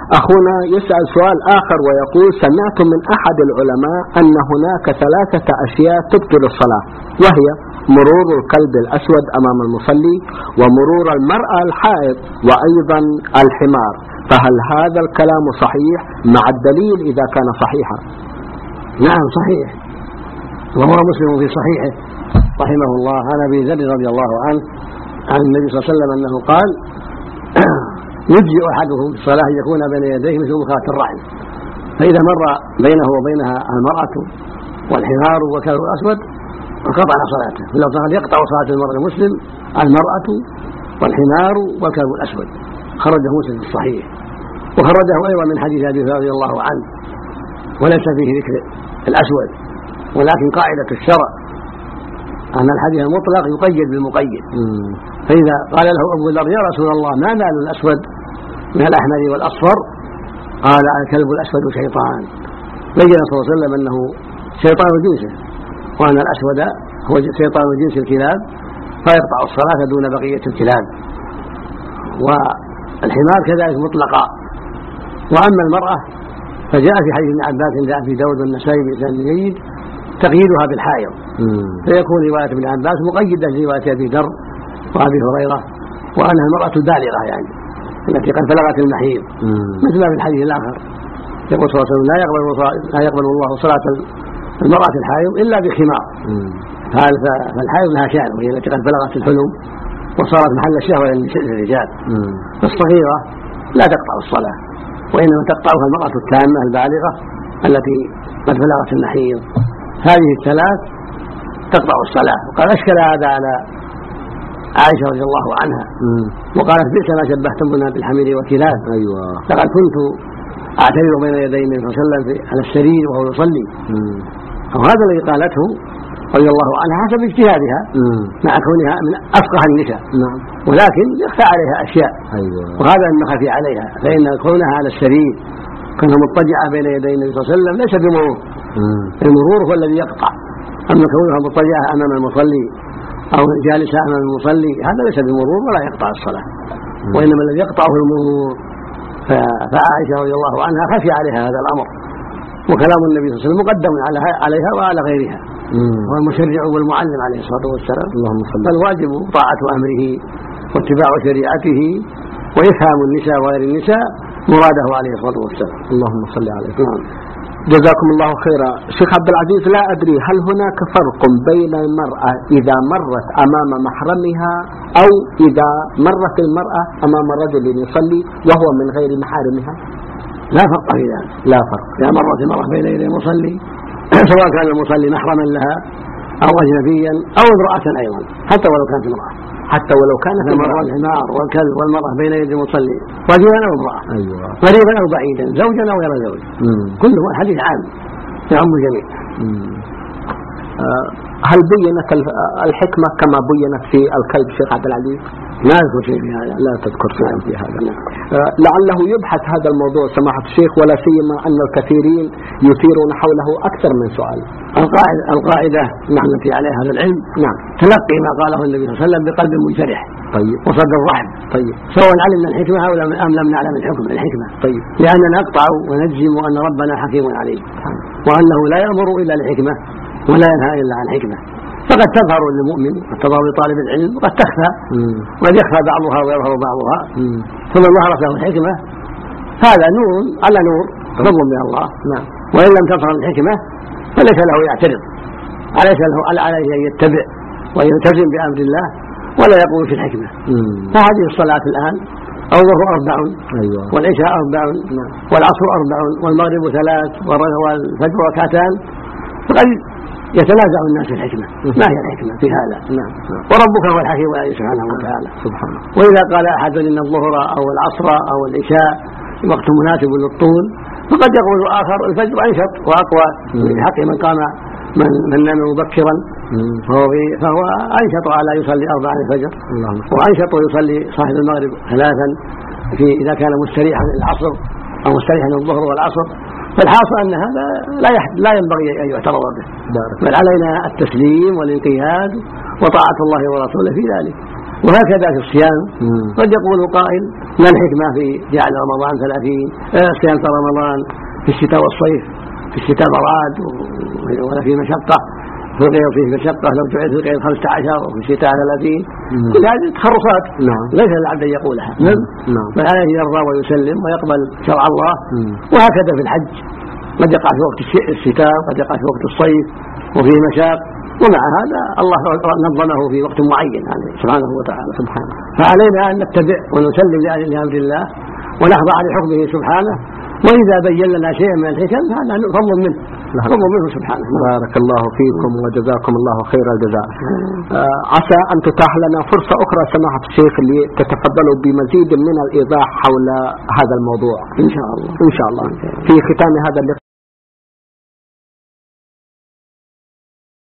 أخونا يسأل سؤال آخر ويقول: سمعت من أحد العلماء أن هناك 3 أشياء تبطل الصلاة، وهي مرور الكلب الأسود أمام المصلي، ومرور المرأة الحائض، وأيضا الحمار، فهل هذا الكلام صحيح مع الدليل إذا كان صحيحا؟ نعم صحيح، وهو مسلم في صحيحه رحمه الله عن أبي ذر رضي الله عنه عن النبي صلى الله عليه وسلم أنه قال: يجزئ أحدهم في الصلاة أن يكون بين يديه مثل مخاة الرحل، فإذا مر بينه وبينها المرأة والحمار والكلب الأسود انقطع صلاته، ولو كان يقطع صلاة المرء المسلم المرأة والحمار والكلب الأسود. خرجه مسلم في الصحيح، وخرجه أيضا من حديث أبي هريرة رضي الله عنه، وليس فيه ذكر الأسود، ولكن قاعدة الشرع أن الحديث المطلق يقيد بالمقيد. فإذا قال له أبو ذر: يا رسول الله ما بال الأسود من الأحمر والأصفر؟ قال: الكلب الأسود شيطان. بين صلى الله عليه وسلم أنه شيطان جنسه، وأن الأسود هو شيطان جنس الكلاب، فيقطع الصلاة دون بقية الكلاب. والحمار كذلك مطلقا. وأما المرأة فجاء في حديث ابن عباس جاء في داود والنسائي بإسناد جيد تقييدها بالحائض، فيكون رواية ابن عباس مقيدة لرواية أبي ذر وأبي هريرة، وأنها المرأة البالغة يعني التي قد بلغت المحيض، مثل ما في الحديث الآخر يقول صلى الله عليه وسلم: لا يقبل الله صلاة المرأة الحائض إلا بخمار. فالحائض لها شأن، وهي التي قد بلغت الحلم وصارت محل الشهوة للرجال. الصغيرة لا تقطع الصلاة، وإنما تقطعها المرأة التامة البالغة التي قد بلغت المحيض. هذه الثلاث تقطع الصلاة. وقال: أشكل هذا على عائشة رضي الله عنها، وقالت: بئس ما شبهتمونا بالحمير والكلاب. لقد كنت أعترض بين يدي النبي صلى الله عليه وسلم على السرير وهو يصلي. وهذا الذي قالته رضي الله عنها حسب اجتهادها، مع كونها من أفقه النساء، ولكن يخفى عليها أشياء، وهذا مما خفي عليها، فإن كونها على السرير كونها مضطجعة بين يدي النبي صلى الله عليه وسلم ليس بمرور. المرور هو الذي يقطع، أما كونها مضطجعة أمام المصلي أو جالسة أمام المصلي هذا ليس بمرور ولا يقطع الصلاة، وإنما الذي يقطعه المرور. فعائشة رضي الله عنها خفي عليها هذا الأمر، وكلام النبي صلى الله عليه وسلم مقدم عليها وعلى غيرها، هو المشرع والمعلم عليه الصلاة والسلام. فالواجب طاعة أمره واتباع شريعته وإفهام النساء وغير النساء مراده عليه الصلاة والسلام. اللهم صل عليه. جزاكم الله خيرا. شيخ عبد العزيز، لا أدري هل هناك فرق بين المرأة إذا مرت أمام محرمها أو إذا مرت المرأة أمام رجل يصلي وهو من غير محارمها؟ لا فرق في ذلك، لا فرق. إذا مرت المرأة بين يدي المصلي سواء كان المصلي محرما لها أو أجنبيا أو امرأة أيضا، حتى ولو كانت امرأة، حتى ولو كانت المرأة الحمار والكلب والمرأة بين يدي المصلي رجلا أو امرأة، قريبا أو بعيدا، زوجا أو غير زوج، كله حديث عام يعم الجميع. هل بينت الحكمة كما بينت في الكلب شيخ عبد العزيز؟ لا أذكر شيء في هذا، لا تذكر شيئا في هذا. لعله يبحث هذا الموضوع سماحة الشيخ، ولا سيما أن الكثيرين يثيرون حوله أكثر من سؤال. القاعدة التي عليها هذا العلم تلقي ما قاله النبي صلى الله عليه وسلم بقلب منشرح وصدر رحب، سواء علمنا الحكمة أم لم نعلم الحكمة، لأننا نقطع ونجزم أن ربنا حكيم عليم، وأنه لا يأمر إلا لحكمة ولا ينهى إلا عن حكمة. فقد تظهر للمؤمن وتظهر لطالب العلم وقد تخفى، وقد يخفى بعضها ويظهر بعضها. فمن ظهرت له الحكمة هذا نور على نور، فضل من الله. وإن لم تظهر الحكمة فليس له يعترض، عليه أن يتبع ويلتزم بأمر الله ولا يقول في الحكمة. فهذه الصلاة الآن الظهر 4 والعشاء 4 والعصر 4 والمغرب 3 والفجر 2، فقد يتنازع الناس في الحكمة. ما هي الحكمة في هذا؟ وربك هو الحكيم سبحانه وتعالى. وإذا قال أحد إن الظهر أو العصر أو العشاء وقت مناسب للطول، فقد يقول آخر الفجر أنشط وأقوى بحق من قام من نام مبكرا، فهو أنشط على يصلي 4 الفجر، وأنشط يصلي صاحب المغرب 3 إذا كان مستريحا العصر أو مستريحا الظهر والعصر. فالحاصل أن هذا لا ينبغي أن يعترض به، بل علينا التسليم والانقياد وطاعة الله ورسوله في ذلك. وهكذا في الصيام. قد يقول قائل ما الحكمة في جعل رمضان 30 صيام رمضان في الشتاء والصيف؟ في الشتاء براد ولا في مشقة، في الغير فيه مشقة، لو جعل في الغير 15 وفي الشتاء 30. كل هذه تخرصات ليس للعبد أن يقولها، بل عليه يرضى ويسلم ويقبل شرع الله. وهكذا في الحج قد يقع في وقت الشتاء وقد يقع في وقت الصيف وفيه مشاق، ومع هذا الله نظمه في وقت معين يعني سبحانه وتعالى. فعلينا أن نتبع ونسلم لأمر الله ونخضع لحكمه سبحانه، وإذا بين لنا شيئا من الحكم هذا فضل منه سبحانه. بارك الله فيكم وجزاكم الله خير الجزاء. عسى أن تتاح لنا فرصة أخرى سماحة الشيخ لتتفضلوا بمزيد من الإيضاح حول هذا الموضوع إن شاء الله. في ختام هذا اللقاء